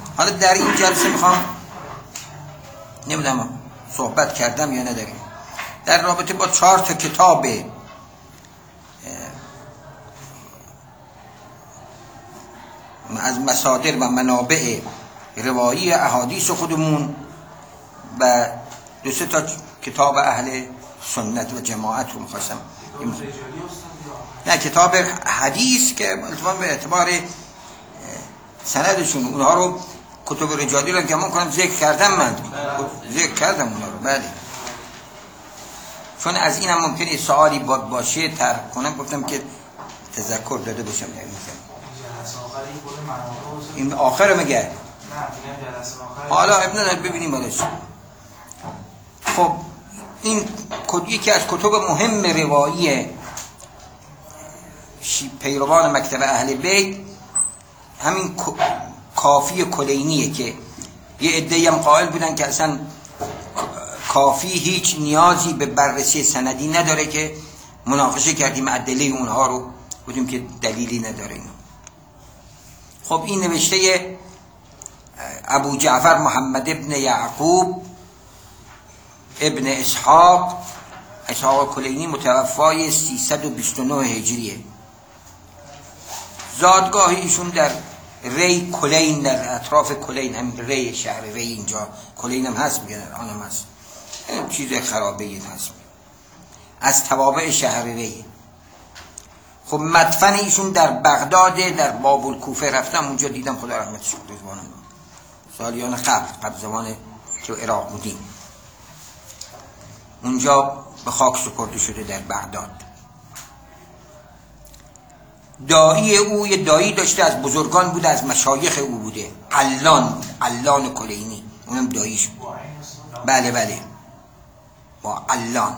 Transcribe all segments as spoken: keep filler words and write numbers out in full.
حالا در این جلسه میخوام نمیدونم صحبت کردم یا نداریم در رابطه با چهار تا کتاب از مصادر و منابع روایی احادیث خودمون و دو سه تا کتاب اهل سنت و جماعت رو میخواستم. نه کتاب حدیث که التفاق به اعتبار سندشون اونها رو کتب رجالی رو گمان کنم ذکر کردم من ذکر کردم اونها رو بله، چون از اینم ممکنه سوالی باشه طرح کنم گفتم که تذکر داده باشم. این آخر میگه حالا ابن نداره ببینیم بالاش. خب این یکی از کتب مهم روایی پیروان مکتب اهل بیت همین کافی کلینیه که یه عده‌ای هم قائل بودن که اصلا کافی هیچ نیازی به بررسی سندی نداره، که مناقشه کردیم ادله اونها رو بودیم که دلیلی نداره اینو. خب این نوشته ابو جعفر محمد ابن یعقوب ابن اسحاق اسحاق کلینی متوفای سیصد و بیست و نه هجریه. زادگاه ایشون در ری کلین، در اطراف کلین، همین ری شهر ری اینجا کلین هم هست میگن آن هم هست چیز خرابه این هست از توابع شهر ری. خب مدفن ایشون در بغداد در باب الکوفه رفتم اونجا دیدم خدا رحمتش کنه سالیان قبل قبل زمان که عراق بودیم اونجا به خاک سپرده شده در بغداد. دایی او یه دایی داشته از بزرگان بوده از مشایخ او بوده علان علان کلینی اونم داییش بود. بله بله با علان.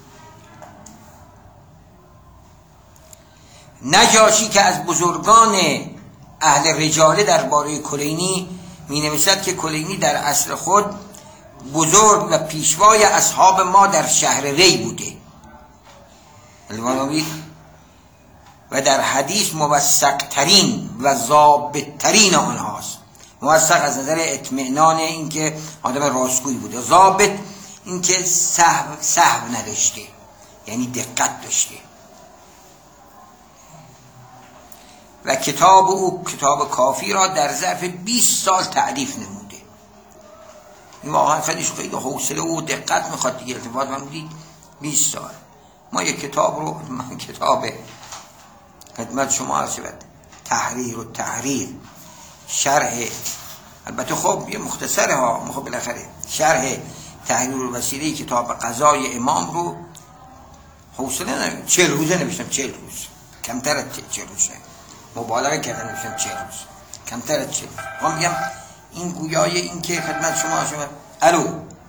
نجاشی که از بزرگان اهل رجاله درباره کلینی می نویسد که کلینی در عصر خود بزرگ و پیشوای اصحاب ما در شهر ری بوده و در حدیث موثق ترین و ضابط ترین آنهاست. موثق از نظر اطمینان اینکه آدم راستگویی بوده، ضابط اینکه سهو سهو نداشته یعنی دقت داشته. و کتاب او کتاب کافی را در ظرف بیست سال تألیف نموده. این واقعا خیلی خیلی حوصله و دقت میخواد دیگه. التفات من بودید بیست سال ما یک کتاب رو من کتاب خدمت شما عرض شود تحریر و تحریر شرح البته خب یه مختصره ها خب بالاخره شرح تحریر الوسیله کتاب قضای امام رو حوصله ندارم چهل روزه نوشتم چهل روز کمتر از چهل روز مبالغه کردن نوشتم چهل روز کمتر از چهل روز. میگم این گویای این که خدمت شما شما الو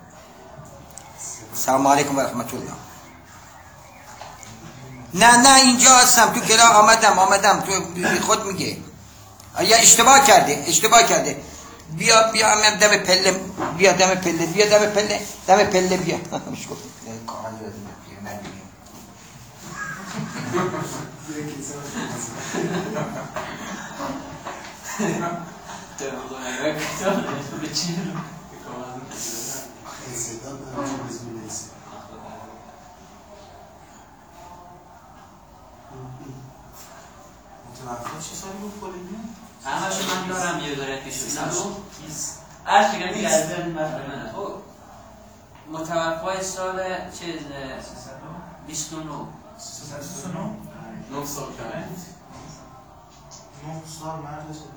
سلام علیکم و رحمت الله. نه نه اینجا هستم تو کلا آمدم آمدم تو خود میگه یا اشتباه کرده اشتباه کرده بیا بیا هم دم پله بیا دم پله بیا دم پله دم پله بیا مش گفت کامل دادم من چه سالی بود کلینی؟ همه شو من یارم یه داره پیش بسیم عرض بگم دیگه از ذهن من متوفای سال چیز بیست و نه نه سال کرد نه سال مرد شد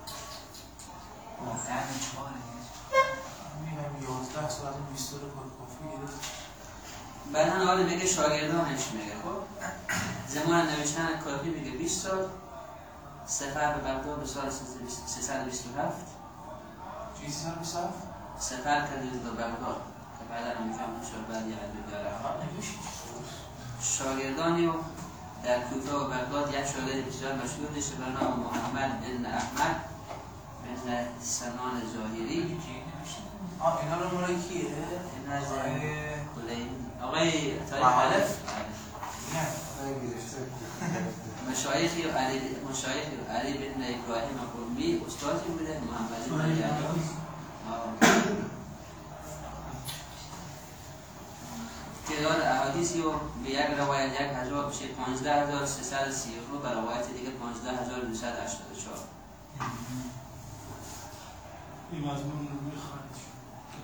دهن چهاره میگم یازده سال از اون بیست رو کافی گرفت. بعدن حالا بگه شاگردانش میگه خب زمان نوشتن کافی میگه بیست سال سفر به بغداد به سال سیصد و بیست و هفت چی سیصد و بیست و هفت؟ سفر کردید به بغداد که بعد هم میفهم شد بعد یه عدد داره شاگردانی و در کوفه و بغداد یک شاگرد بسیار مشهور داشته به نام محمد بن احمد بن سنان ظاهری. آه اینا رو مورد کیه؟ این از کلینی آقای تاریخ علف؟ نه آقای گرفته مشایخی و علی مشایخی و علی بن ابراهیم قمی استادی بوده محمد بن علی تعداد احادیثی رو به یک روایت یک هزار بشه پانزده هزار سیصد و سی و به روایت دیگه پانزده هزار دویست و هشتاد و چهار. این مضمون رو میخواهد شد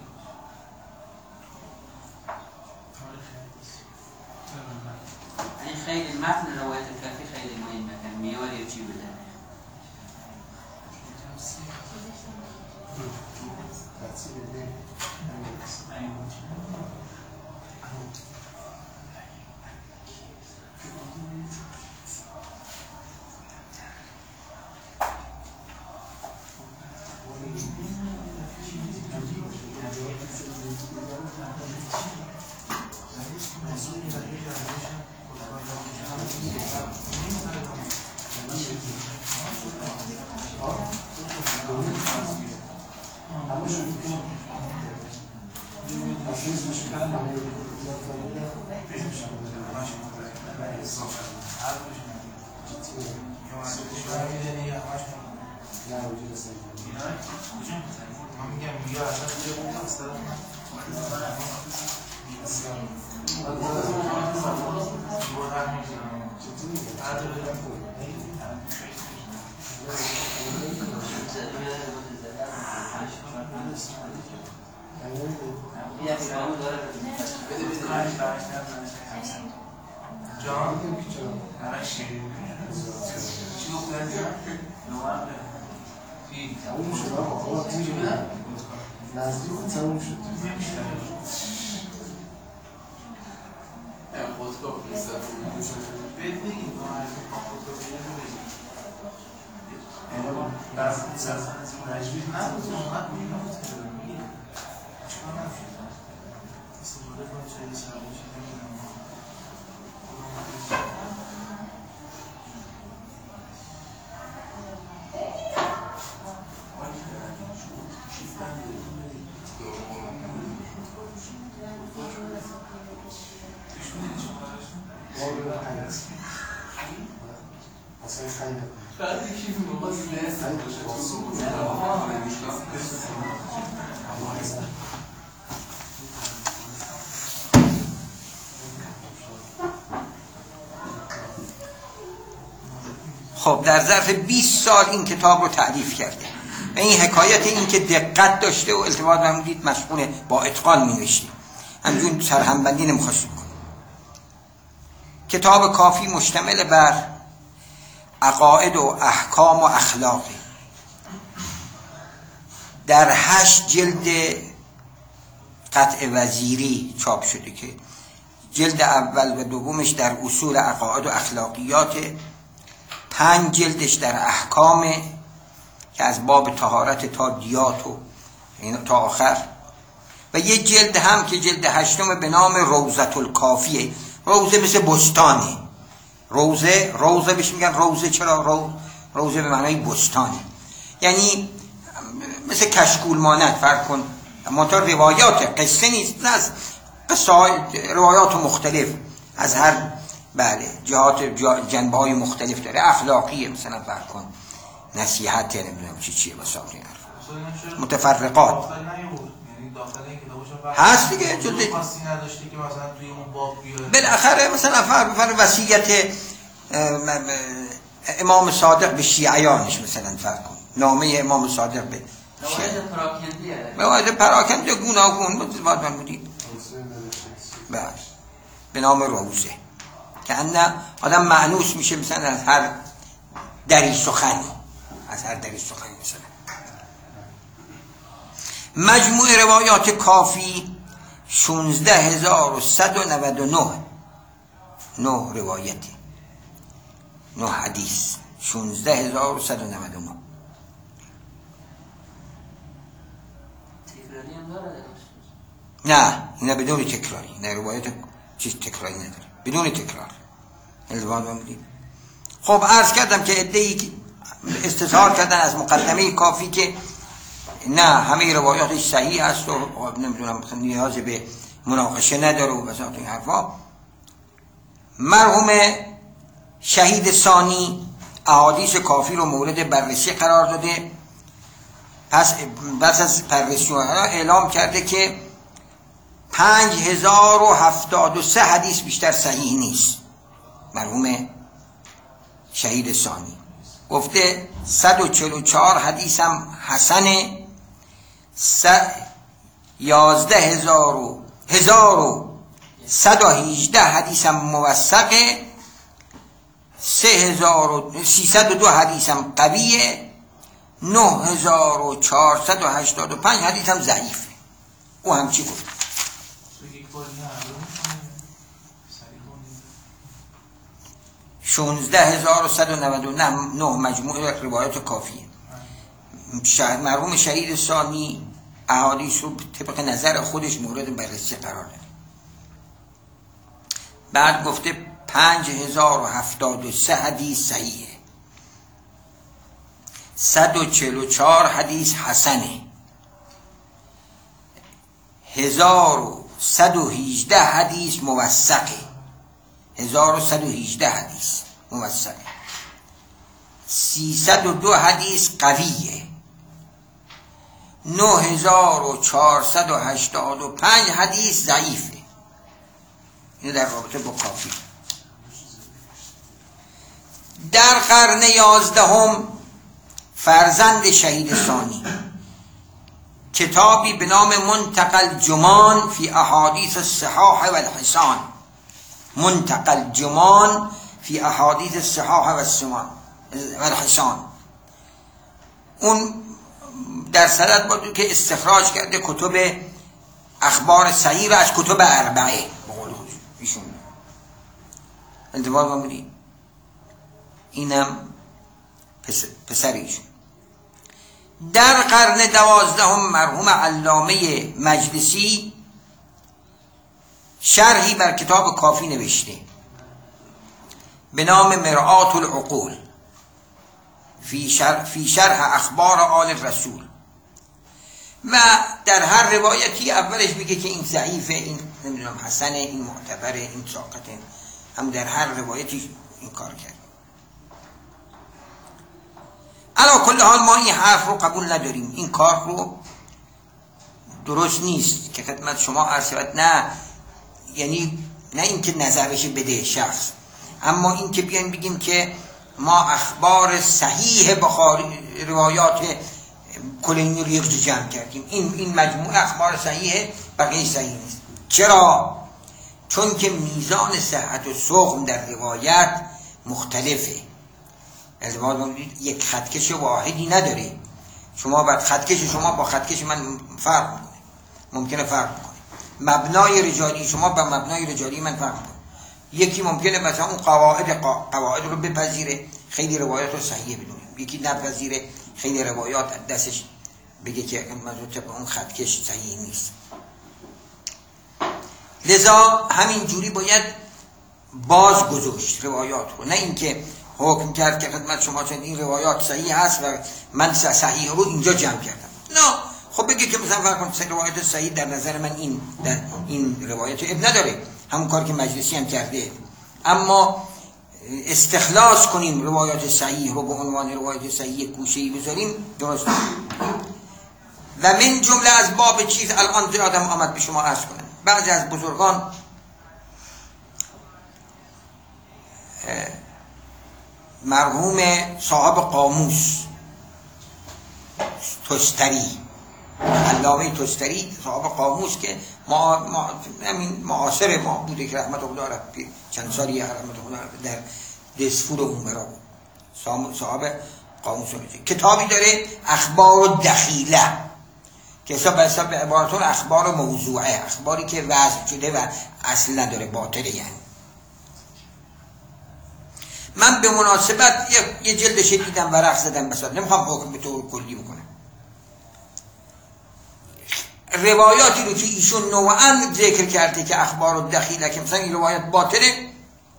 تاریخ حدیث این خیلی متن روایت کافی خیلی مهمه که میاری چی بوده خب در ظرف بیست سال این کتاب رو تألیف کرده و این حکایت این که دقت داشته و التفات فرمودید مشغول با اتقان می نوشته همجون سرهمبندی نمیخواست کنه. کتاب کافی مشتمل بر عقاید و احکام و اخلاقی در هشت جلد قطع وزیری چاپ شده که جلد اول و دومش در اصول عقاید و اخلاقیات، پنج جلدش در احکام که از باب طهارت تا دیات و تا آخر، و یه جلد هم که جلد هشتم به نام روضة الکافیه. روضه مثل بستانه، روضه روضه بهش میگن روضه. چرا روضه؟ روضه به معنای بستانه، یعنی مثل کشکول مانند. فرق کن منطقه روایات قصه نیست، نه از قصه روایات مختلف از هر بله جهات جنبه های مختلف داره، اخلاقیه مثلا فرق کن، نصیحت نمیدونم چی چیه وساط این حرف متفرقات هست دیگه. جلد خاصی نداشته که مثلا توی اون باب بیاره بالاخره مثلا فرق فرق وصیت امام صادق به شیعیانش مثلا فرق کن، نامه امام صادق به روایت پراکندیه روایت پراکنده گوناگون باید من بودید بله به نام روضه که انه آدم معنوس میشه مثلا از هر دری سخنی از هر دری سخنی مثلا. مجموع روایات کافی شانزده هزار و صد و نود و نه نه روایتی، نه حدیث، شانزده هزار و صد و نود و نه. تکراری هم داره؟ نه اینا بدون تکراری، نه روایت چیز تکراری نداره، بدون تکرار. الوان بودیم. خب عرض کردم که عده‌ای استظهار کردن از مقدمه کافی که نه همه روایاتش صحیح است و نمیدونم نیاز به مناقشه نداره و بساط این حرفا. مرحوم شهید ثانی احادیث کافی رو مورد بررسی قرار داده. پس پس از بررسی اعلام کرده که پنج هزار و هفتاد و سه حدیث بیشتر صحیح نیست. مرحوم شهید ثانی گفته صد و چهل و چهار حدیث هم حسنه، یازده هزار و هزار و صد و هیجده حدیث هم موثقه، سه هزار و سیصد و دو حدیث هم قویه، نه هزار و چهارصد و هشتاد و پنج حدیث هم ضعیفه. او هم چی گفت؟ شانزده هزار و صد و نود و نه مجموع روایات کافیه. مرحوم شهید ثانی احادیث رو طبق نظر خودش مورد بررسی قرار داده. بعد گفته پنج هزار و هفتاد و سه حدیث صحیحه، صد و چهل و چهار حدیث حسنه، هزار و صد و هیجده حدیث موثقه، هزار و صد و هیجده حدیث موثقه، سیصد و دو حدیث قویه، نه هزار و چهارصد و هشتاد و پنج حدیث ضعیفه. اینو در رابطه با کافی. در قرن یازدهم فرزند شهید ثانی کتابی به نام منتقل جمان فی احادیث الصحاح و الحسان، منتقل جمان فی احادیث الصحاح و الحسان، اون در صدد بود که استخراج کرده کتب اخبار صحیح و از کتب اربعه بقول ایشون انتباه بمونید. اینم پسر ایشون. در قرن دوازدهم مرحوم علامه مجلسی شرحی بر کتاب کافی نوشته به نام مرآت العقول فی شرح, فی شرح اخبار آل رسول، و در هر روایتی اولش میگه که این ضعیفه، این نمیدونم حسنه، این معتبره، این ساقطه، هم در هر روایتی این کار کرد. علا کل حال ما این حرف رو قبول نداریم، این کار رو درست نیست که خدمت شما عرض شود. نه یعنی نه اینکه نظرش بده شخص، اما اینکه بیایم بگیم که ما اخبار صحیح بخاری روایات کلینی رو یک جمع کردیم، این این مجموعه اخبار صحیحه بقیه صحیح نیست. چرا؟ چون که میزان صحت و سقم در روایت مختلفه. از یک خطکش واحدی نداره. شما بعد خطکش شما با خطکش من فرق میکنه، ممکنه فرق میکنه. مبنای رجالی شما با مبنای رجالی من فرق میکنه. یکی ممکنه مثلا اون قواعد قواعد رو بپذیره، خیلی روایات رو صحیح بدونه، یکی نپذیره، خیلی روایات دستش بگه که مثلا اون خطکش صحیح نیست. لذا همین جوری باید باز گذاشت روایات رو، نه اینکه حکم کرد که خدمت شما چون این روایات صحیح هست و من صحیح رو اینجا جمع کردم. نه، خب بگه که مثلا فرق کنید روایت صحیح در نظر من این در این روایت اب نداره، همون کار که مجلسی هم کرده، اما استخلاص کنیم روایات صحیح رو به عنوان روایت صحیح گوشه‌ای بذاریم درست. و من جمله از باب چیز الان زیادم آمد به شما عرض کنم، بعضی از بزرگان مرحوم صاحب قاموس تستری، علامه تستری صاحب قاموس که ما ما همین معاصر ما بوده که رحمت الله علیه چند سالی رحمت الله علیه در دسفور عمرا بود، صاحب قاموس رو کتابی داره اخبار الدخیله که حساب حساب به عبارتون اخبار موضوعه، اخباری که وضع شده و اصل نداره، باطله. یعنی من به مناسبت یه جلدش دیدم ورق زدم، مثلا نمیخوام حکم به طور کلی بکنم. روایاتی رو که ایشون نوعاً ذکر کرده که اخبار الدخیله که مثلا این روایت باطله،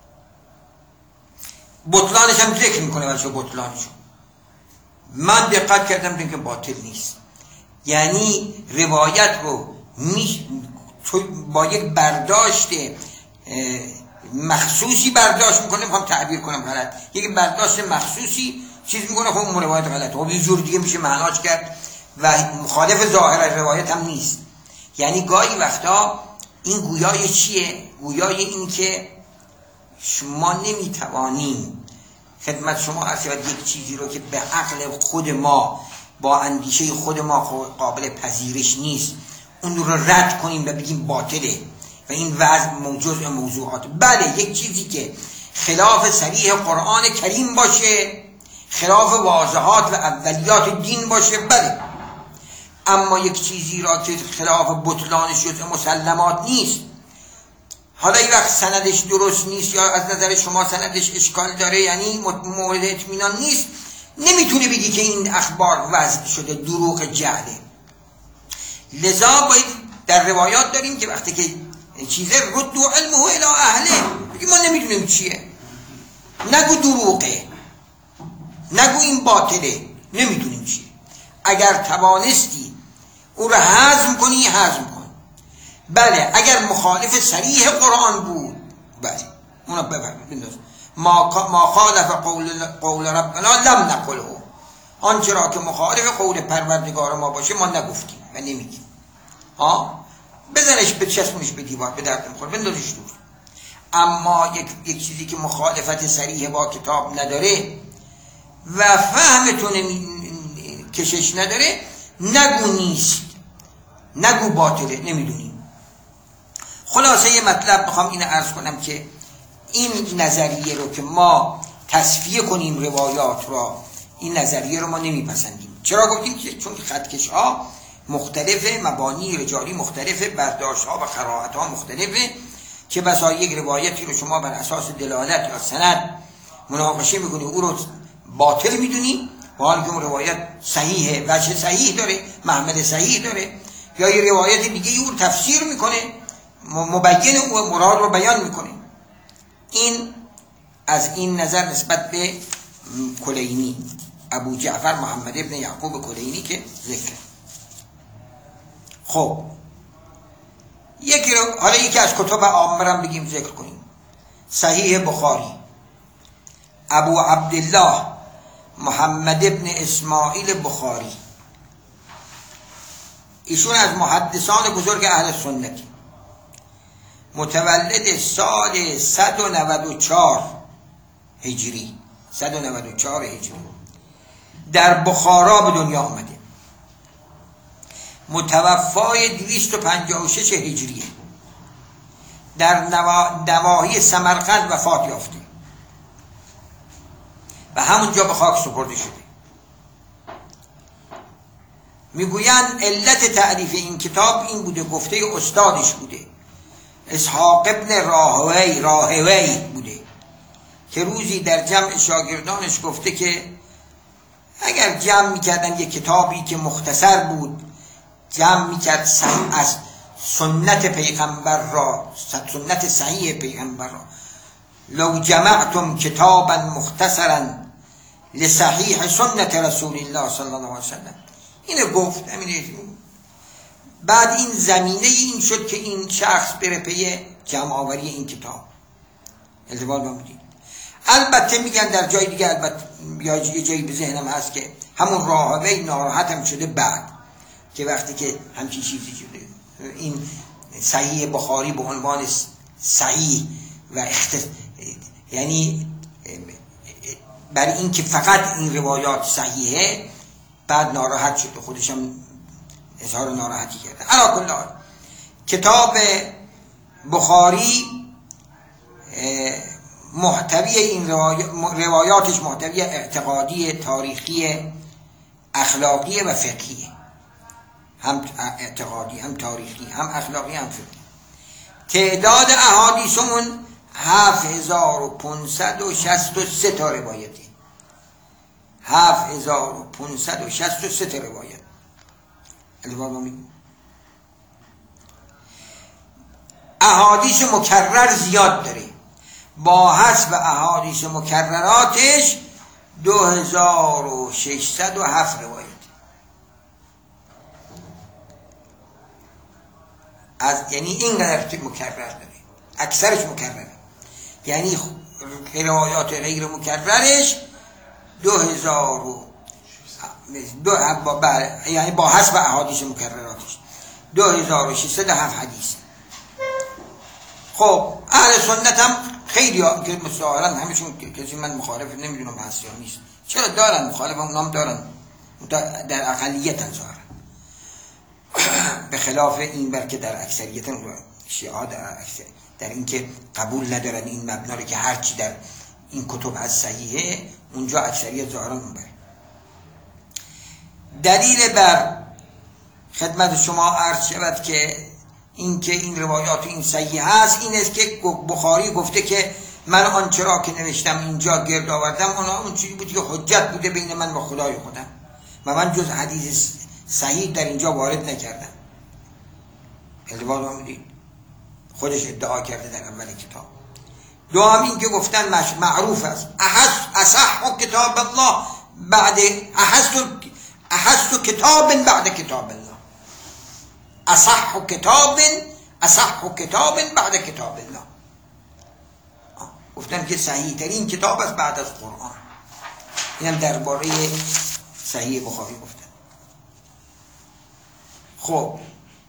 بطلانش هم ذکر میکنه واسه بطلانشون. من دقت کردم دیدم که باطل نیست. یعنی روایت رو می با یک برداشت مخصوصی برداشت میکنه، میخوام تعبیر کنم غلط، یک برداشت مخصوصی چیز میکنه، خب اون روایت غلطه، خب یه جور دیگه میشه معناش کرد و مخالف ظاهر روایت هم نیست. یعنی گاهی وقتا این گویای چیه؟ گویای این که شما نمیتوانیم خدمت شما عرض یک چیزی رو که به عقل خود ما با اندیشه خود ما قابل پذیرش نیست اون رو رد کنیم و بگیم باطله و این وضع موجود موضوعات. بله یک چیزی که خلاف صریح قرآن کریم باشه، خلاف واضحات و اولیات دین باشه، بله، اما یک چیزی را که خلاف بطلانش جزء مسلمات نیست، حالا این وقت سندش درست نیست یا از نظر شما سندش اشکال داره، یعنی مورد اطمینان نیست، نمیتونه بگی که این اخبار وضع شده، دروغ جهله. لذا باید در روایات داریم که وقتی که چیزه ردو علمه الی اهله، بگی ما نمیدونیم چیه، نگو دروغه، نگو این باطله، نمیدونیم چیه. اگر توانستی او را هضم کنی هضم کن. بله اگر مخالف صریح قرآن بود، بله اونا ببند. ما ما خالف قول قول ربنا لم نقله، آنچه را که مخالف قول پروردگار ما باشه ما نگفتیم و نمیگیم. ها بزنش بچسبونش به دیوار، به درد میخوره، بندازش دور. اما یک یک چیزی که مخالفت صریح با کتاب نداره و فهمتون کشش نداره، نگو نیست، نگو باطله، نمیدونیم. خلاصه یه مطلب میخوام اینو عرض کنم که این نظریه رو که ما تصفیه کنیم روایات را، این نظریه رو ما نمیپسندیم. چرا گفتیم؟ که چون خطکش ها مختلفه، مبانی رجالی مختلفه، برداشت ها و قرائت ها مختلفه، که بسا یک روایتی رو شما بر اساس دلالت یا سند مناقشه میکنی او رو باطل میدونی، و حالی که اون روایت صحیحه، وجه صحیح داره، محمل صحیح داره، یا یه روایت دیگه او رو تفسیر میکنه، مبین او مراد رو بیان میکنه. این از این نظر نسبت به کلینی، ابو جعفر محمد ابن یعقوب کلینی که ذکر. خب یکی رو حالا یکی از کتب عامرم بگیم ذکر کنیم. صحیح بخاری، ابو عبدالله محمد ابن اسماعیل بخاری، ایشون از محدثان بزرگ اهل سنتی، متولد سال صد و نود و چهار هجری، صد و نود و چهار هجری در بخارا به دنیا آمده، متوفای دویست و پنجاه و شش هجریه، در نواحی سمرقند وفات یافته و همونجا به خاک سپرده شده. میگویند علت تعریف این کتاب این بوده، گفته استادش بوده، اسحاق ابن راهوی راهوی بوده، که روزی در جمع شاگردانش گفته که اگر جمع میکردن یک کتابی که مختصر بود، جمع میکرد صحیح از سنت پیغمبر را، سنت صحیح پیغمبر را، لو جمعتم کتابا مختصرا لصحیح سنت رسول الله صلی الله علیه وسلم، اینو گفت. همینه. بعد این زمینه این شد که این شخص بره پی جمع آوری این کتاب. التفات بمونید. البته میگن در جای دیگه، البته یه جایی به ذهنم هست که همون راهوی ناراحت هم شده بعد که وقتی که همچین چیزی شده، این صحیح بخاری به عنوان صحیح و اختص... یعنی برای این که فقط این روایات صحیحه، بعد ناراحت شده، خودش هم اظهار ناراحتی کرده. علی کل حال کتاب بخاری محتوی این روایاتش محتوی اعتقادی، تاریخی، اخلاقی و فقهی، هم اعتقادی هم تاریخی هم اخلاقی هم فقهی. تعداد احادیثمون هفت هزار و پانصد و شصت و سه تا روایته، هفت هزار و پانصد و شصت و سه تا روایت. احادیث مکرر زیاد داره، با حسب احادیث مکرراتش دو هزار و ششصد و هفت روایت. از یعنی اینقدر که مکرر داره، اکثرش مکرره. یعنی روایات غیر مکررش دو هزار و دو با یعنی با حسب احادیث مکرراتش دو هزار و ششصد و هفت حدیث. خب اهل سنت هم خیلی ها که ظاهرا همشون کسی من مخالف نمیدونم هست یا نیست، چرا دارن مخالف هم نام دارن در اقلیت هم ظاهرا به خلاف این بر که در اکثریت شیعه ها در اکثر در این که قبول ندارن این مبنا رو که هرچی در این کتب از صحیحه، اونجا اکثریت ظاهرا اون بر. دلیل بر خدمت شما عرض شود که این که این روایات این صحیح هست این است که بخاری گفته که من آنچه را که نوشتم اینجا گرد آوردم اونا اون چیزی بود که حجت بوده بین من و خدای خودم و من جز حدیث صحیح در اینجا وارد نکردم. التباط ما میدید خودش ادعا کرده در اول کتاب. دوم این که گفتن معروف است اصح کتاب الله بعد احس کتاب بعد کتاب الله، اصح کتاب اصح کتاب بعد کتاب الله. گفتن که صحیح ترین کتاب است بعد از قرآن. این هم درباره صحیح بخاری گفتن. خب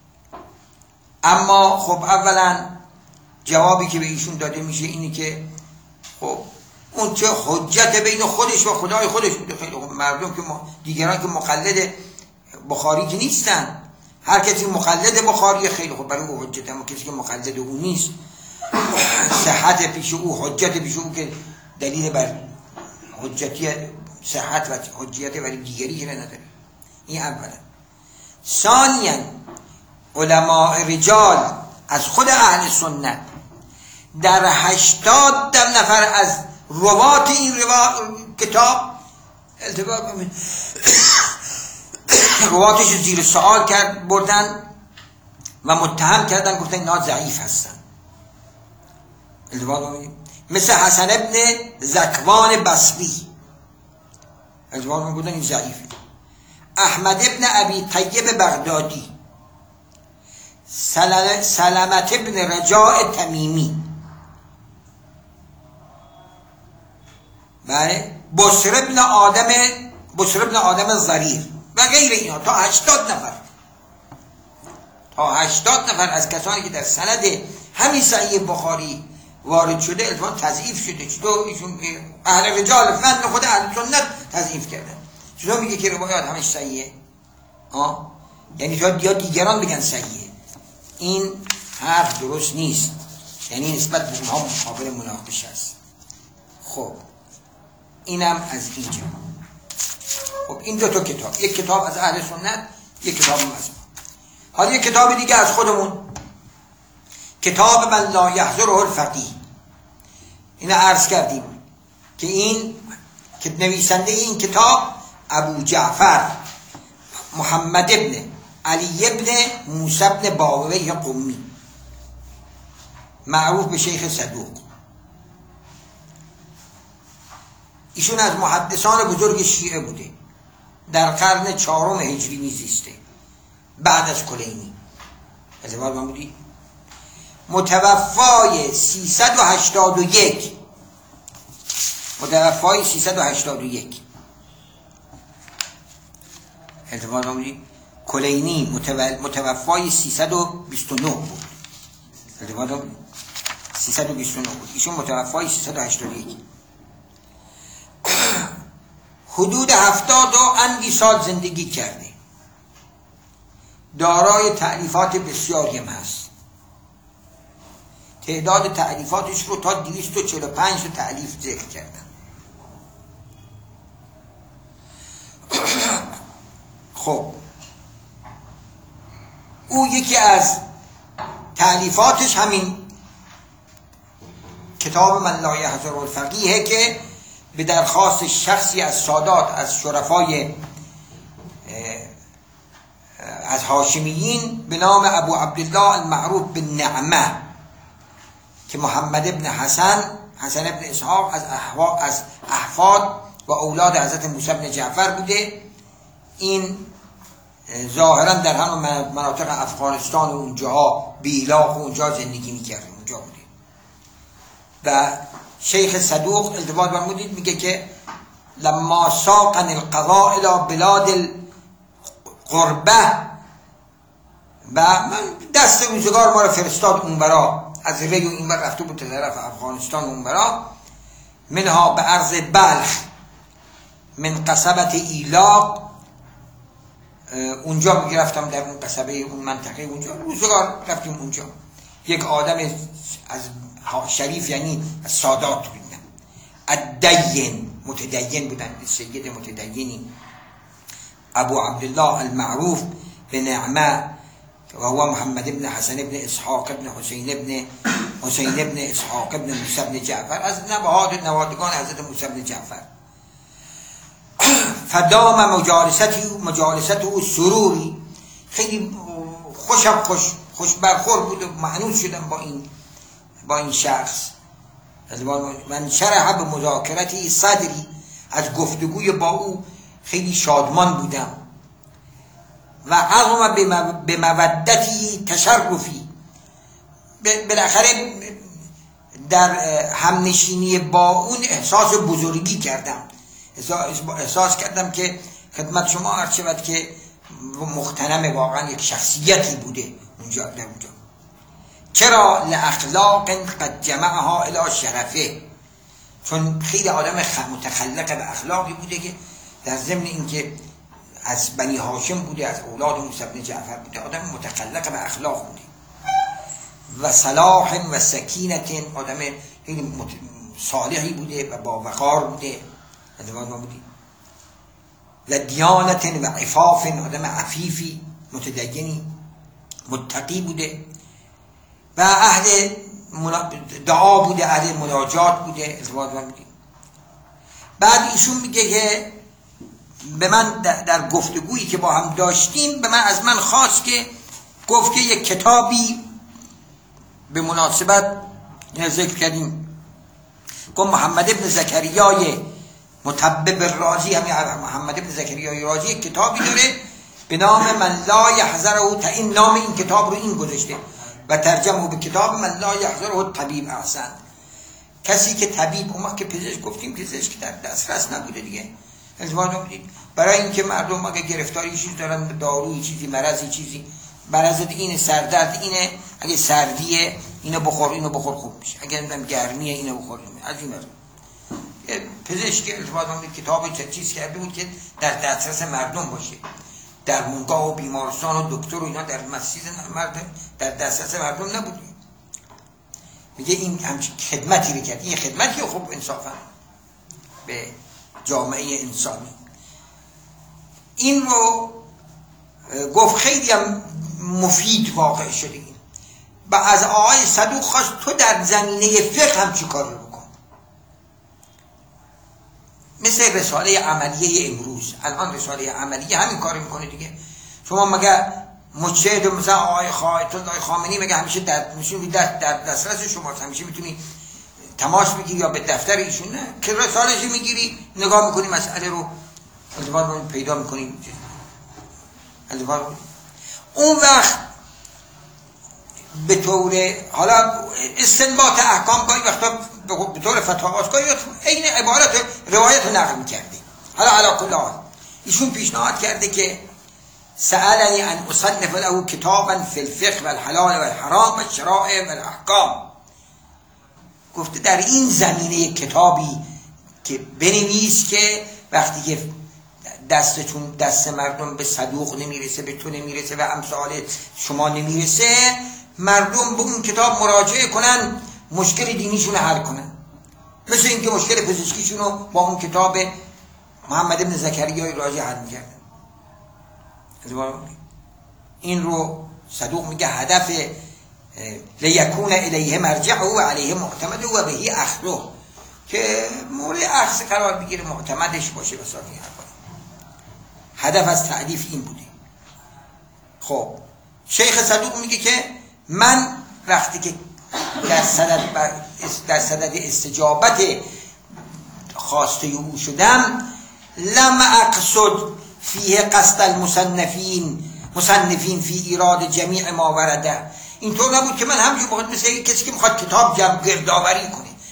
اما خب اولا جوابی که به ایشون داده میشه اینه که خب اون چه حجت بین خودش و خدای خودش بوده. خیلی خب مردم که ما دیگران که مقلد بخاری که نیستن، هر کسی مقلد بخاری خیلی خب برای او حجت، اما کسی که مقلد او نیست صحت پیش او حجت پیش او که دلیل بر حجتی صحت و حجیت برای دیگری که نداره. این اولا. ثانیاً علماء رجال از خود اهل سنت در هشتاد نفر از روات این روا... کتاب التباط رواتش زیر سوال کرد بردن و متهم کردن، گفتن اینا ضعیف هستن. التباط مثل حسن ابن زکوان بصری التباط گفتن این ضعیفه. احمد ابن ابی طیب بغدادی، سلمت ابن رجاء تمیمی، بله، بصر ابن آدم بصر ابن آدم ضریر و غیر اینا تا هشتاد نفر تا هشتاد نفر از کسانی که در سند همین صحیح بخاری وارد شده البته تضعیف شده. چطور ایشون اهل رجال فن خود اهل سنت تضعیف کردن؟ چطور میگه که روایات همش صحیحه؟ آه یعنی تا دیگران بگن صحیحه. این حرف درست نیست، یعنی نسبت به اونها مقابل مناقشه است. خب اینم از اینجا. خب این دو تا کتاب، یک کتاب از اهل سنت، یک کتاب مذهب. حالا یک کتاب دیگه از خودمون، کتاب من لا یحضره الفقیه. اینو عرض کردیم که این که نویسنده این کتاب ابو جعفر محمد ابن علی ابن موسی ابن باوی قمی، معروف به شیخ صدوق. ایشون از محدثان بزرگ شیعه بوده، در قرن چهارم هجری میزیسته بعد از کلینی. از اول من بودی متوفای سیصد و هشتاد و یک متوفای سیصد و هشتاد و یک اعتبار بودی کلینی متوفای سیصد و بیست و نه بود. اعتبار سیصد و بیست و نه بود، ایشون متوفای سیصد و هشتاد و یک. حدود هفتاد و اندی سال زندگی کرده، دارای تألیفات بسیاری هم هست. تعداد تألیفاتش رو تا دویست و چهل و پنج تا تألیف ذکر کردن. خب او یکی از تألیفاتش همین کتاب من لا یحضره الفقیه که به درخواست شخصی از سادات از شرفای از هاشمیین به نام ابو عبدالله المعروف بالنعمه که محمد ابن حسن حسن ابن اسحاق از از احفاد و اولاد حضرت موسی ابن جعفر بوده. این ظاهرا در همون مناطق افغانستان و اونجاها بیلاق و اونجا زندگی میکرده، اونجا بوده. و شیخ صدوق التفات فرمودید میگه که لما ساقن القضاء الى بلاد القربه و من دست روزگار ما رو فرستاد اونورا، از ری و اینور رفته بود طرف افغانستان اونورا، منها به عرض بلخ من قصبت ایلاق، اونجا میگرفتم در اون قصبه اون منطقه اونجا روزگار رفتیم اونجا. یک آدم از شریف یعنی از سادات بودن، الدین متدین بودن، سید متدینی، ابو عبدالله المعروف به نعمه و هو محمد بن حسن بن اسحاق بن حسین بن حسین بن اسحاق بن موسی بن جعفر، از نواد نوادگان حضرت موسی بن جعفر. فدام مجالستی مجالسته و سروری، خیلی خوشم خوش خوش برخورد بود و معنوس شدم با این با این شخص. من شرح به مذاکرتی صدری، از گفتگوی با او خیلی شادمان بودم. و عظم به مودتی تشرفی، بالاخره در همنشینی با اون احساس بزرگی کردم، احساس کردم که خدمت شما عرض شود که مغتنم واقعا یک شخصیتی بوده اونجا در اونجا. چرا؟ لاخلاق قد جمعها الی شرفه، چون خیلی آدم متخلق به اخلاقی بوده که در ضمن اینکه از بنی هاشم بوده، از اولاد موسی بن جعفر بوده، آدم متخلق به اخلاق بوده. و صلاح و سکینت، آدم خیلی صالحی بوده و با وقار بوده و دیانت و عفاف، آدم عفیفی متدینی متقی بوده و اهل دعا بوده، اهل مناجات بوده، ازدواج بوده. بعد ایشون میگه که به من در گفتگویی که با هم داشتیم به من از من خواست که گفت که یک کتابی به مناسبت ذکر کردیم، گفت محمد ابن زکریای مطبب رازی، همین محمد ابن زکریای رازی یک کتابی داره به نام من لا یحضره، تا این نام این کتاب رو این گذاشته و ترجمه به کتاب من لا یحضره طبیب احسن، کسی که طبیب، اون وقت که پزشک گفتیم پزشک در دسترس نبوده دیگه، برای اینکه مردم اگه گرفتاری چیز دارن، داروی چیزی، مرضی چیزی، مرض اینه، سردرد اینه، اگه سردیه اینو بخور اینو بخور خوب میشه، اگه نمیدونم گرمیه اینو بخور اینو. از این مرض پزشک التفات فرمود کتاب چیز کرده بود که در دسترس مردم باشه، در مونگاه و بیمارستان و دکتر و اینا در مسجد مردم در دسترس مردم نبود. میگه این همچین خدمتی رو کرد، این خدمتی خوب انصافا به جامعه انسانی. این رو گفت خیلی هم مفید واقع شده. این و از آقای صدوق خواست تو در زمینه فقه هم چی کار رو بکن، مثل رساله عملیه امروز. الان رساله عملیه همین کار میکنه دیگه. شما مگه مجتهد مثلا آقای آیت الله خامنه‌ای مگه همیشه در میشین در در دسترس شما همیشه میتونی تماس بگیری یا به دفتر ایشون؟ نه، که رساله‌شو میگیری نگاه میکنی مسئله رو التفات پیدا میکنی التفات. اون وقت به طور حالا استنباط احکام گاهی وقتا به طور فتاواست گاهی عین عبارت روایت رو نقل میکرده. حالا علا کل حال ایشون پیشنهاد کرده که سألنی ان اصنف له کتابا فی الفقه و الحلال و الحرام و الشرائع و الاحکام، گفته در این زمینه کتابی که بنویس که وقتی که دستتون دست مردم به صدوق نمیرسه، به تو نمیرسه و امثال شما نمیرسه، مردم به اون کتاب مراجعه کنن، مشکل دینیشون رو حل کنن، مثل اینکه مشکل پزشکیشون رو با اون کتاب محمد ابن زکریای رازی حل میکردن. این رو صدوق میگه هدف لیکون الیه مرجعه و علیه معتمده و بهی اخذه، که مورد اخذ قرار بگیره، معتمدش باشه و ساقی حرفا. هدف از تعلیف این بوده. خب شیخ صدوق میگه که من وقتی که در صدد در صدد استجابت خواسته او شدم، لم اقصد فیه قصد المصنفین مصنفین فی ایراد جمیع ما ورده، اینطور نبود که من همجور بخواد مثل کسی که میخواد کتاب جمع گردآوری کنه،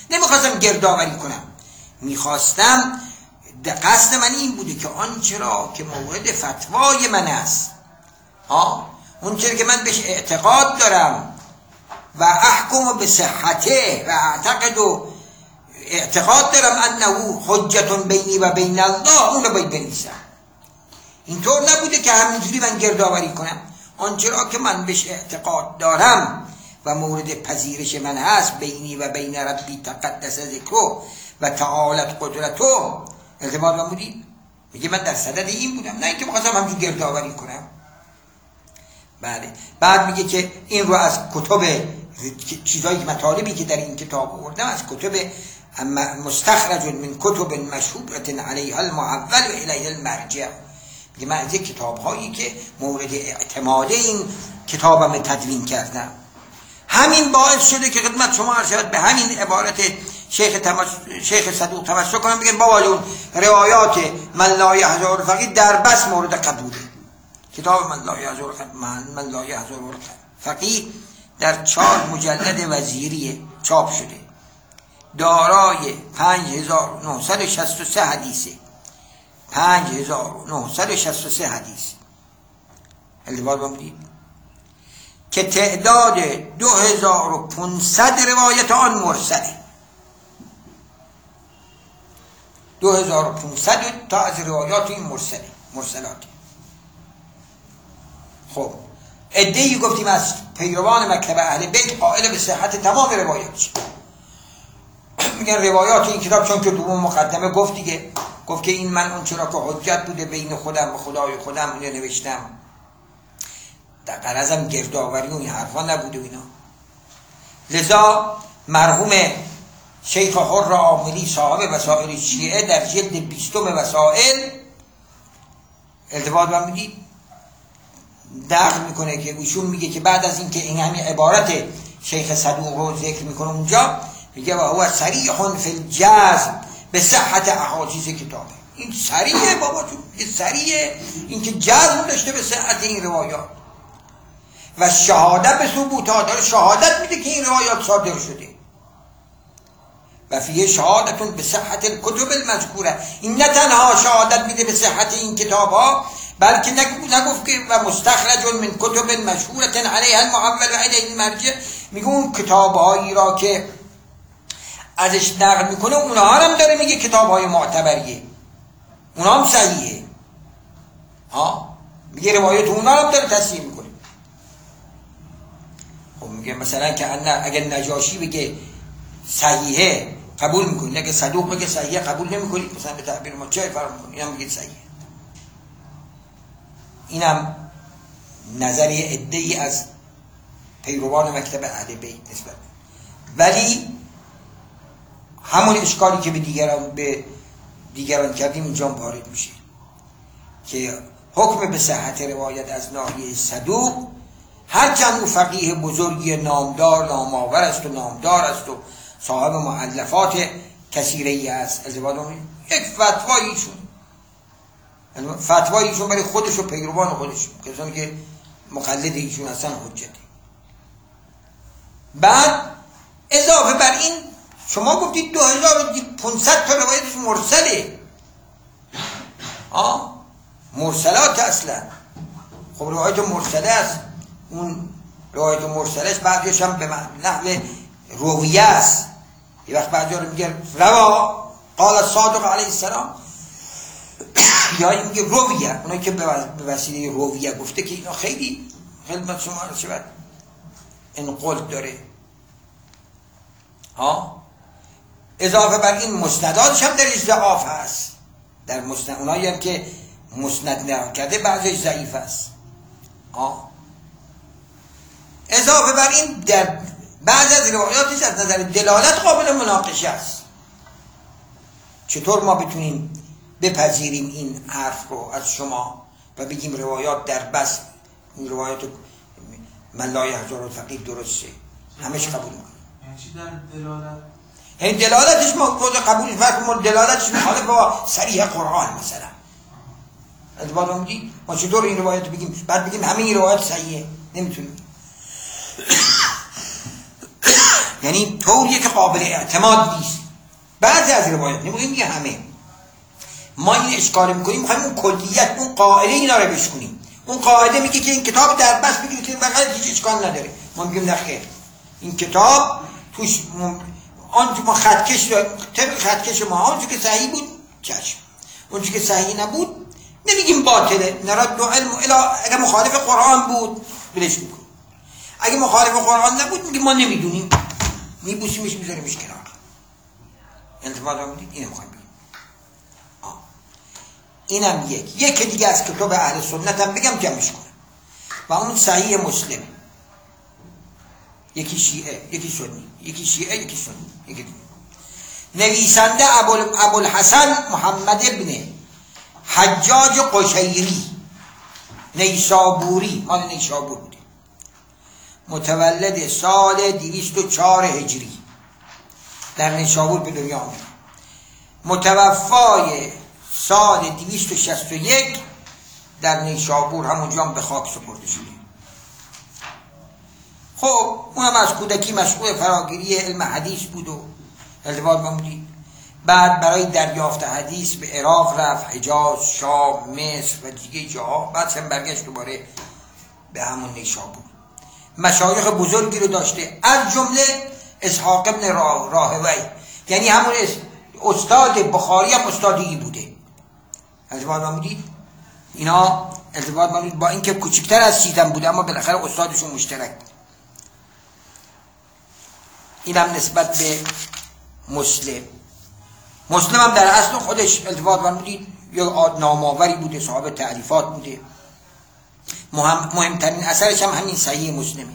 نمیخواستم گردآوری کنم، میخواستم قصد من این بوده که آنچه را که مورد فتوای من است، ها، اون چیزی که من بهش اعتقاد دارم و احکم به صحته و اعتقد و اعتقاد دارم انه حجت بینی و بین الله، اون رو باید بنویسم. اینطور نبوده که همینجوری من گردآوری کنم. آنچه را که من بهش اعتقاد دارم و مورد پذیرش من هست، بینی و بین ربی تقدس ذکره و تعالت قدرته، ارتباط من بودید. میگه من در صدد این بودم، نه اینکه می‌خواستم همینجوری گردآوری کنم. بله. بعد میگه که این رو از کتب چیزایی مطالبی که در این کتاب آوردم از کتب مستخرج من کتب مشهورة علیها المعول و الیها المرجع، میگه من از کتاب هایی که مورد اعتماد این کتابم تدوین کردم. همین باعث شده که خدمت شما عرض شود به همین عبارت شیخ تمس... شیخ صدوق تمسک کنم، بگن بابا جون روایات من لا یحضر فقید در بس مورد قبوله. کتاب من لا یحضر من, من لا یحضر فقید در چهار مجلد وزیری چاپ شده، دارای پنج هزار و نهصد و شصت و سه حدیثه، پنج هزار و نهصد و شصت و سه حدیث التباط بمونید که تعداد دو هزار و پانصد روایت آن مرسله، دو هزار و پانصد تا از روایات این مرسله مرسلات. خب عده‌ای گفتیم از پیروان مکتب اهل بیت قائل به صحت تمام روایات، میگن روایات این کتاب، چون که دوم مقدمه گفت دیگه، گفت که این من اون چرا که حجت بوده بین خودم و خدای خودم اینو نوشتم، در غرضم گردآوری و این حرفا نبوده اینا. لذا مرحوم شیخ حر عاملی صاحب وسائل شیعه در جلد بیستم وسائل التفات من میدید دقل میکنه که ایشون میگه که بعد از اینکه این همین عبارت شیخ صدوق رو ذکر میکنه اونجا میگه و هو صریح فی الجزم به صحت احادیث کتابه. این صریحه بابا جون، این صریحه، این که جزم داشته به صحت این روایات و شهادت به ثبوتها، داره شهادت میده که این روایات صادر شده و فیه شهادتون به صحت الکتب المذکوره. این نه تنها شهادت میده به صحت این کتاب ها، بلکه نگفت که و مستخرج من کتب مشهورة علیها المعول و الیها المرجع، میگه اون کتاب هایی را که ازش نقل میکنه اونها هم داره میگه کتاب های معتبریه، اونها هم صحیحه، ها میگه روایت اونها هم داره تصحیح میکنه. خب میگه مثلا که اگر نجاشی بگه صحیحه قبول میکنی، اگه صدوق بگه صحیحه قبول نمیکنی، مثلا به تعبیر ما چه فرق میکنه، اینم میگه صحیحه. اینم نظریه عده‌ای از پیروان مکتب اهل بیت نسبت، ولی همون اشکالی که به دیگران به دیگران کردیم اینجا وارد میشه که حکم به صحت روایت از ناحیه صدوق، هرچند او فقیه بزرگی نامدار نامآور است و نامدار است و صاحب مؤلفات کثیره است، یک فتوای ایشون فتوای ایشون برای خودش و پیروان خودش، کسانی که مقلد ایشون هستن حجته. بعد اضافه بر این شما گفتید دو هزار و پانصد تا روایتش مرسله، آه مرسلات اصلا. خب روایت مرسله است، اون روایت مرسلش بعضیش هم به نحو رویه است، یه وقت بعضی رو میگه روا قال صادق علیه السلام، یا این میگه رویه، اونایی که به وسیله رویه گفته که اینا خیلی خدمت شما رو شود انقل داره. ها اضافه بر این مسنداتش هم در ضعاف هست، در مسند اونایی هم که مسند نکرده بعضیش ضعیف است. ها اضافه بر این در بعض از روایاتش از نظر دلالت قابل مناقشه است. چطور ما بتونیم بپذیریم این حرف رو از شما و بگیم روایات در بس این روایات من لا یحضر الفقید درسته، همش قبول میکنیم؟ یعنی چی در دلالت؟ این دلالتش ما قبول فرق دلالتش مخالف با صریح قرآن مثلا. از بعد ما میگیم ما چطور این روایت بگیم بعد بگیم همین روایت صحیحه؟ نمیتونیم. یعنی طوریه که قابل اعتماد نیست. بعضی از روایات، نمیگیم که همه، ما این اشکال میکنیم، میخوایم اون کلیت، اون قاعده اینا رو بشکنیم. اون قاعده میگه که این کتاب در بس بگیرید که بغل هیچ اشکال نداره. ما میگیم نه خیر، این کتاب توش آن تو ما خطکش طبق خطکش ما آن تو که صحیح بود چشم، اون که صحیح نبود نمیگیم باطله، نرد علم الا اگه مخالف قرآن بود بلش میکن، اگه مخالف قرآن نبود میگیم ما نمیدونیم، میبوسیمش میذاریمش کنار. التفات رو میدید اینه میخوایم بگیم. اینم یک یک دیگه از کتاب اهل سنت هم بگم جمعش کنم و اون صحیح مسلم. یکی شیعه، یکی سنی، یکی شیعه، یکی سنی، یکی دیگه. نویسنده ابوالحسن محمد ابن حجاج قشیری نیسابوری، مال نیسابور بوده، متولد سال دویست و چهار هجری در نیسابور به دنیا آمد، متوفای سال دویست و شصت و یک در نیسابور همونجا هم به خاک سپرده شده. خب اونم از کودکی مشغول فراگیری علم حدیث بود و التفات بمودید. بعد برای دریافت حدیث به عراق رفت، حجاز، شام، مصر و دیگه جاها. بعد هم برگشت دوباره به همون نیسابور. مشایخ بزرگی رو داشته، از جمله اسحاق ابن راهوی، یعنی همون استاد بخاری هم استادی بوده. التفات بمودید. اینا التفات بمودید با اینکه کوچکتر از سیدن بوده اما بالاخره استادشون مشترک بود. اینم نسبت به مسلم. مسلم هم در اصل خودش التفات فرمودید یک نامآوری بوده، صاحب تعریفات بوده. مهم مهمترین اثرش هم همین صحیح مسلمه.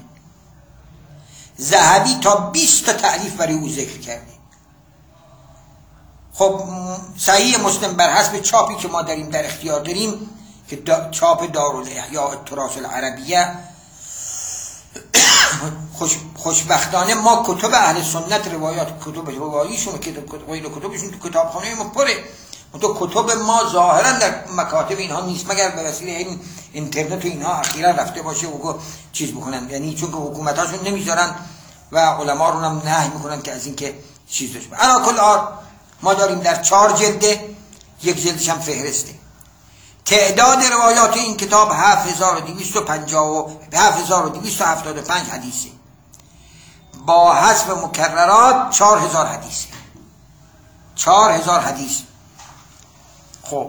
ذهبی تا بیست تا تعریف برای او ذکر کرده. خب صحیح مسلم بر حسب چاپی که ما داریم در اختیار داریم که دا چاپ دارالاحیاء التراث العربیه، خوش خوشبختانه ما کتب اهل سنت روایات کتب رواییشون که کتب کتبشون تو کتابخانه ما پره. تو کتب ما ظاهرا در مکاتب اینها نیست مگر به وسیله این اینترنت و اینها اخیرا رفته باشه و چیز بکنن، یعنی چون که حکومتاشون نمیذارن و علما رو هم نهی میکنن که از این که چیز داشت. علا کل آر ما داریم در چهار جلده، یک جلدش هم فهرسته. تعداد روایات این کتاب هفت هزار و دویست و پنجاه و هفت هزار و دویست و هفتاد و پنج حدیثه، با حذف مکررات چهار هزار حدیثه. چهار هزار حدیث. خب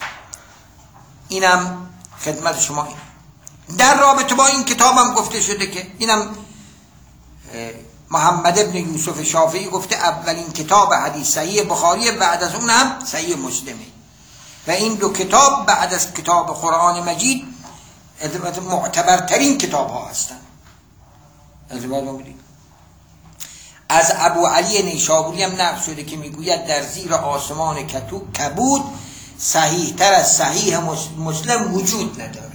اینم خدمت شما این. در رابطه با این کتاب هم گفته شده که اینم محمد ابن یوسف شافعی گفته اولین کتاب حدیث صحیح بخاری، بعد از اون هم صحیح مسلمه و این دو کتاب بعد از کتاب قرآن مجید معتبرترین کتاب ها هستند. از ابو علی نیشابوری هم نقل شده که میگوید در زیر آسمان کبود صحیح تر از صحیح مسلم وجود ندارد.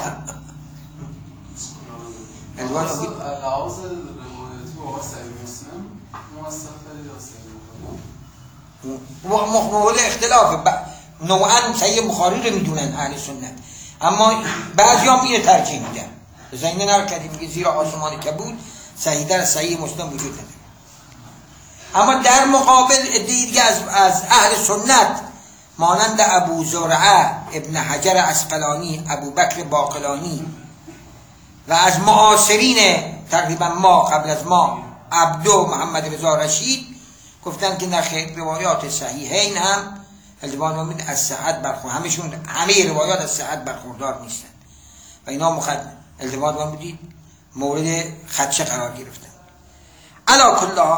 مورد اختلاف نوعا صحیح بخاری رو میدونن اهل سنت، اما بعضی هم اینو ترجیح میدن. زینه نر کردیم میگه زیر آسمان کبود صحیح تر از صحیح مسلم وجود نداره. اما در مقابل دیگه از, از اهل سنت مانند ابو زرعه ابن حجر عسقلانی، ابو بکر باقلانی و از معاصرین تقریبا ما قبل از ما عبدو محمد رضا رشید گفتن که نخیر روایات صحیحین هم التفات بمید از صحت برخورد، همشون همه روایات از صحت برخوردار نیستن و اینا مخد التفات بمید مورد خدشه قرار گرفتن. علا کلها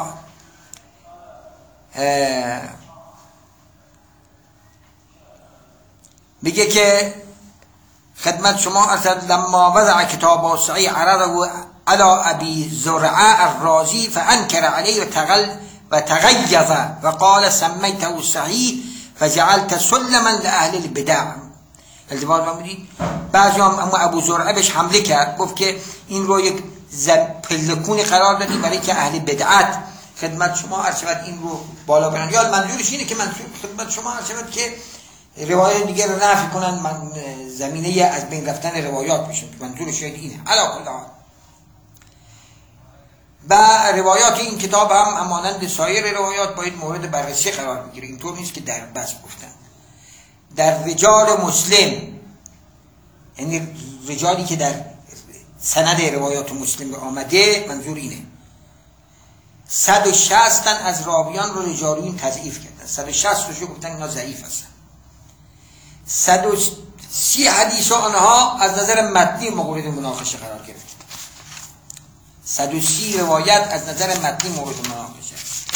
میگه که خدمت شما اصد لما وضع کتاب صحیح عرضه على ابی زرعه الرازی فانکر علیه و تغل و تغیظ و قال سمیته صحیح فجعلت سلما لأهل البدع. التفات بمید بعضی هم اما ابو زرعه بهش حمله کرد، گفت که این رو یک پلکونی قرار دادی برای که اهل بدعت خدمت شما عرض شود این رو بالا برن. یا منظورش اینه که من خدمت شما عرض شود که روایات دیگه رو نفی کنن، من زمینه از بین رفتن روایات بشن. منظورش اینه. علا کل حال و روایات این کتاب هم همانند سایر روایات باید مورد بررسی قرار بگیره. اینطور نیست که در بس گفتن. در رجال مسلم، یعنی رجالی که در سند روایات مسلم آمده، منظور اینه صد و شصت تن از راویان رو رجالین تضعیف کردن، صد و شصت رو گفتن اینا ضعیف هستن. صد و سی حدیث آنها از نظر متنی مورد مناقشه قرار گرفت. صد و سی روایت از نظر متنی مورد مناقشه.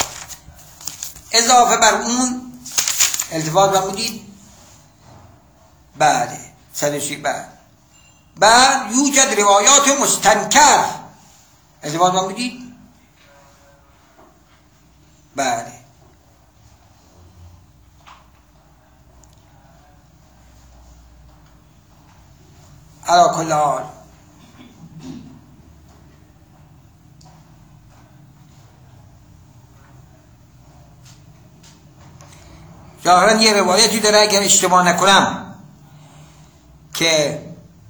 اضافه بر اون التفات فرمودید بله صد و سی بعد بعد یوجد روایات مستنکر. التفات فرمودید بله. علی کل حال ظاهرا یه روایتی داره اگر اشتباه نکنم که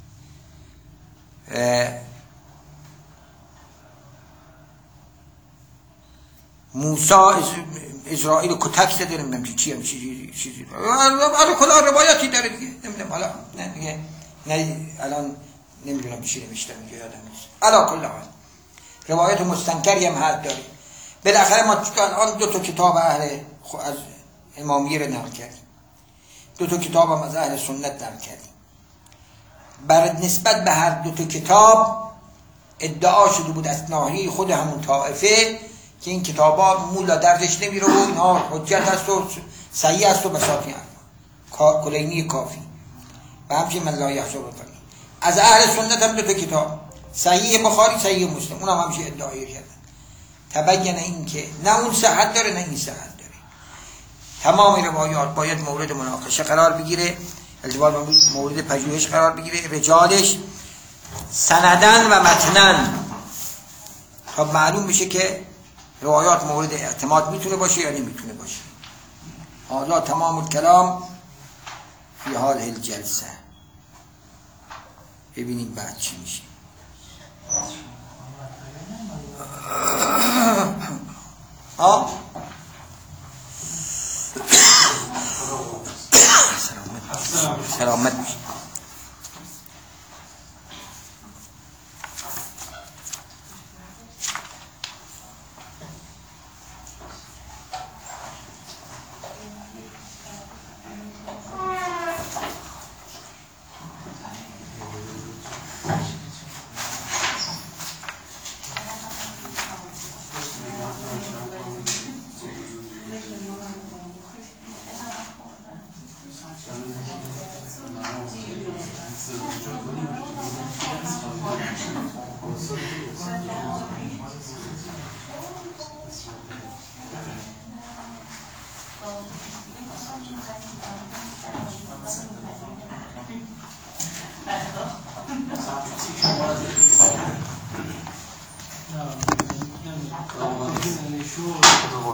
موسی اسرائیل کتک زده، نمیدونم چی هم چیزی چیزی حالا کلا روایاتی داره دیگه، نمیدونم حالا نه دیگه نه الان نمیدونم چی نمیشتم اینجا یادم نیست. علا کل حال روایت مستنکری هم حد داره. بالاخره ما الان دو تا کتاب اهل از امامیه رو نقل کردیم، دو تا کتاب هم از اهل سنت نقل کردیم. بر نسبت به هر دو تا کتاب ادعا شده بود از ناحیه خود همون طائفه که این کتابا مولا دردش نمیره و اینها حجت هست و صحیح است و بساطی هست، کلینی کافی و همچنین من لا یحسب الفقیه. از اهل سنت هم دو تا کتاب، صحیح بخاری صحیح مسلم، اونم هم همیشه ادعای کردن. تبین این که نه اون صحت داره نه این صحت داره. تمام روایات باید مورد مناقشه قرار بگیره، الجواب مورد پژوهش قرار بگیره، رجالش سندن و متنن تا معلوم بشه که روایات مورد اعتماد میتونه باشه یا نمیتونه باشه. حالا تمام الکلام فی حال الجلسه. ببینید بعد چی میشه. آه سلامت سلامت میشه. Sure.